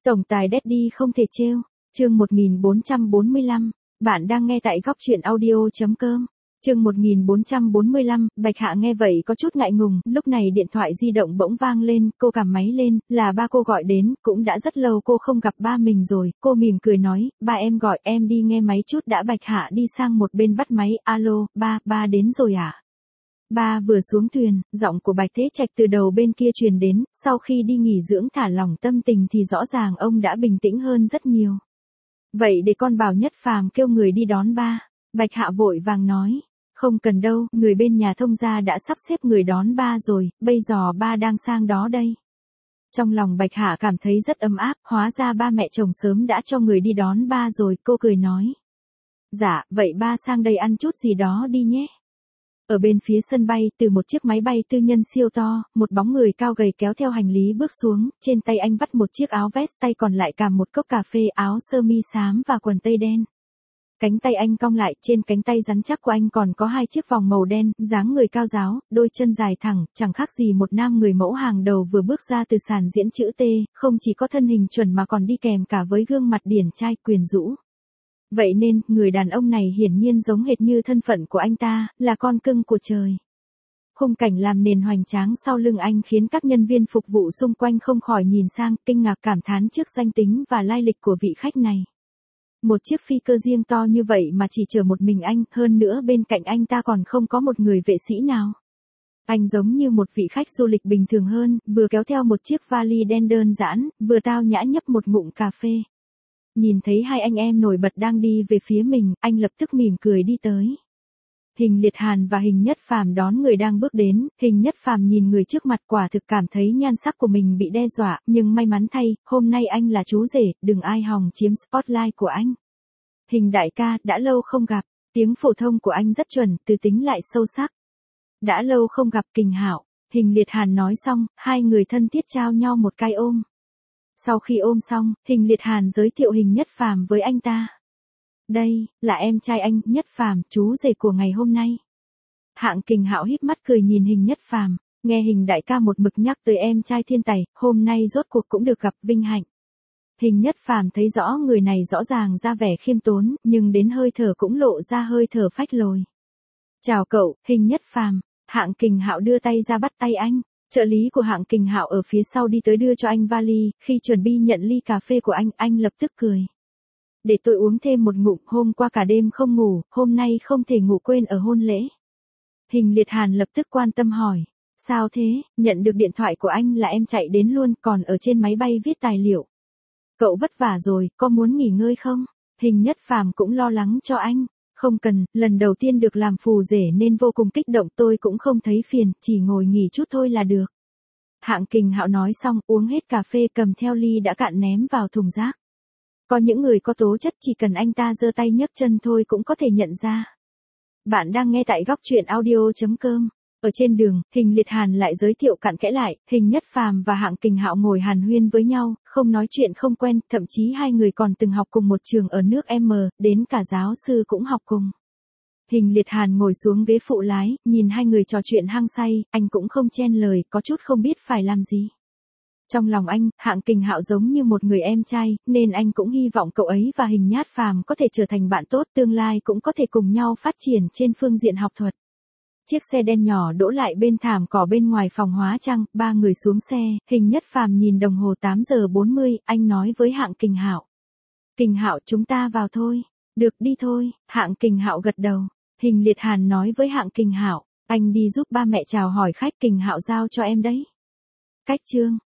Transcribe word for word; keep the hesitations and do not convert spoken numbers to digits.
Tổng tài Daddy không thể trêu. Chương một nghìn bốn trăm bốn mươi lăm, bạn đang nghe tại góc truyện audio.com. Chương một nghìn bốn trăm bốn mươi lăm, Bạch Hạ nghe vậy có chút ngại ngùng, lúc này điện thoại di động bỗng vang lên, cô cầm máy lên, là ba cô gọi đến, cũng đã rất lâu cô không gặp ba mình rồi, cô mỉm cười nói, ba em gọi, em đi nghe máy chút đã. Bạch Hạ đi sang một bên bắt máy, alo, ba, ba đến rồi à? Ba vừa xuống thuyền, giọng của Bạch Thế Trạch từ đầu bên kia truyền đến, sau khi đi nghỉ dưỡng thả lỏng tâm tình thì rõ ràng ông đã bình tĩnh hơn rất nhiều. Vậy để con bảo Nhất Phàm kêu người đi đón ba. Bạch Hạ vội vàng nói, không cần đâu, người bên nhà thông gia đã sắp xếp người đón ba rồi, bây giờ ba đang sang đó đây. Trong lòng Bạch Hạ cảm thấy rất ấm áp, hóa ra ba mẹ chồng sớm đã cho người đi đón ba rồi, cô cười nói. Dạ, vậy ba sang đây ăn chút gì đó đi nhé. Ở bên phía sân bay, từ một chiếc máy bay tư nhân siêu to, một bóng người cao gầy kéo theo hành lý bước xuống, trên tay anh vắt một chiếc áo vest, tay còn lại cầm một cốc cà phê, áo sơ mi xám và quần tây đen. Cánh tay anh cong lại, trên cánh tay rắn chắc của anh còn có hai chiếc vòng màu đen, dáng người cao ráo, đôi chân dài thẳng, chẳng khác gì một nam người mẫu hàng đầu vừa bước ra từ sàn diễn chữ T, không chỉ có thân hình chuẩn mà còn đi kèm cả với gương mặt điển trai quyến rũ. Vậy nên, người đàn ông này hiển nhiên giống hệt như thân phận của anh ta, là con cưng của trời. Khung cảnh làm nền hoành tráng sau lưng anh khiến các nhân viên phục vụ xung quanh không khỏi nhìn sang, kinh ngạc cảm thán trước danh tính và lai lịch của vị khách này. Một chiếc phi cơ riêng to như vậy mà chỉ chở một mình anh, hơn nữa bên cạnh anh ta còn không có một người vệ sĩ nào. Anh giống như một vị khách du lịch bình thường hơn, vừa kéo theo một chiếc vali đen đơn giản, vừa tao nhã nhấp một ngụm cà phê. Nhìn thấy hai anh em nổi bật đang đi về phía mình, anh lập tức mỉm cười đi tới. Hình Liệt Hàn và Hình Nhất Phàm đón người đang bước đến, Hình Nhất Phàm nhìn người trước mặt quả thực cảm thấy nhan sắc của mình bị đe dọa, nhưng may mắn thay, hôm nay anh là chú rể, đừng ai hòng chiếm spotlight của anh. Hình đại ca, đã lâu không gặp, tiếng phổ thông của anh rất chuẩn, từ tính lại sâu sắc. Đã lâu không gặp Kình Hạo, Hình Liệt Hàn nói xong, hai người thân thiết trao nhau một cái ôm. Sau khi ôm xong, Hình Liệt Hàn giới thiệu Hình Nhất Phàm với anh ta. Đây, là em trai anh, Nhất Phàm, chú rể của ngày hôm nay. Hạng Kình Hạo híp mắt cười nhìn Hình Nhất Phàm, nghe Hình đại ca một mực nhắc tới em trai thiên tài, hôm nay rốt cuộc cũng được gặp, vinh hạnh. Hình Nhất Phàm thấy rõ người này rõ ràng ra vẻ khiêm tốn, nhưng đến hơi thở cũng lộ ra hơi thở phách lối. Chào cậu, Hình Nhất Phàm. Hạng Kình Hạo đưa tay ra bắt tay anh. Trợ lý của Hạng Kình Hạo ở phía sau đi tới đưa cho anh vali, khi chuẩn bị nhận ly cà phê của anh, anh lập tức cười. Để tôi uống thêm một ngụm, hôm qua cả đêm không ngủ, hôm nay không thể ngủ quên ở hôn lễ. Hình Liệt Hàn lập tức quan tâm hỏi. Sao thế, nhận được điện thoại của anh là em chạy đến luôn, còn ở trên máy bay viết tài liệu. Cậu vất vả rồi, có muốn nghỉ ngơi không? Hình Nhất Phàm cũng lo lắng cho anh. Không cần, lần đầu tiên được làm phù rể nên vô cùng kích động, tôi cũng không thấy phiền, chỉ ngồi nghỉ chút thôi là được. Hạng Kình Hạo nói xong, uống hết cà phê cầm theo ly đã cạn ném vào thùng rác. Có những người có tố chất chỉ cần anh ta giơ tay nhấc chân thôi cũng có thể nhận ra. Bạn đang nghe tại góc truyện audio.com. Ở trên đường, Hình Liệt Hàn lại giới thiệu cặn kẽ lại, Hình Nhất Phàm và Hạng Kình Hạo ngồi hàn huyên với nhau, không nói chuyện không quen, thậm chí hai người còn từng học cùng một trường ở nước M, đến cả giáo sư cũng học cùng. Hình Liệt Hàn ngồi xuống ghế phụ lái, nhìn hai người trò chuyện hăng say, anh cũng không chen lời, có chút không biết phải làm gì. Trong lòng anh, Hạng Kình Hạo giống như một người em trai, nên anh cũng hy vọng cậu ấy và Hình Nhất Phàm có thể trở thành bạn tốt, tương lai cũng có thể cùng nhau phát triển trên phương diện học thuật. Chiếc xe đen nhỏ đỗ lại bên thảm cỏ bên ngoài phòng hóa trang, ba người xuống xe, Hình Nhất Phàm nhìn đồng hồ tám giờ bốn mươi, anh nói với Hạng Kình Hạo. Kình Hạo, chúng ta vào thôi. Được, đi thôi. Hạng Kình Hạo gật đầu. Hình Liệt Hàn nói với Hạng Kình Hạo, anh đi giúp ba mẹ chào hỏi khách, Kình Hạo giao cho em đấy. Cách chương.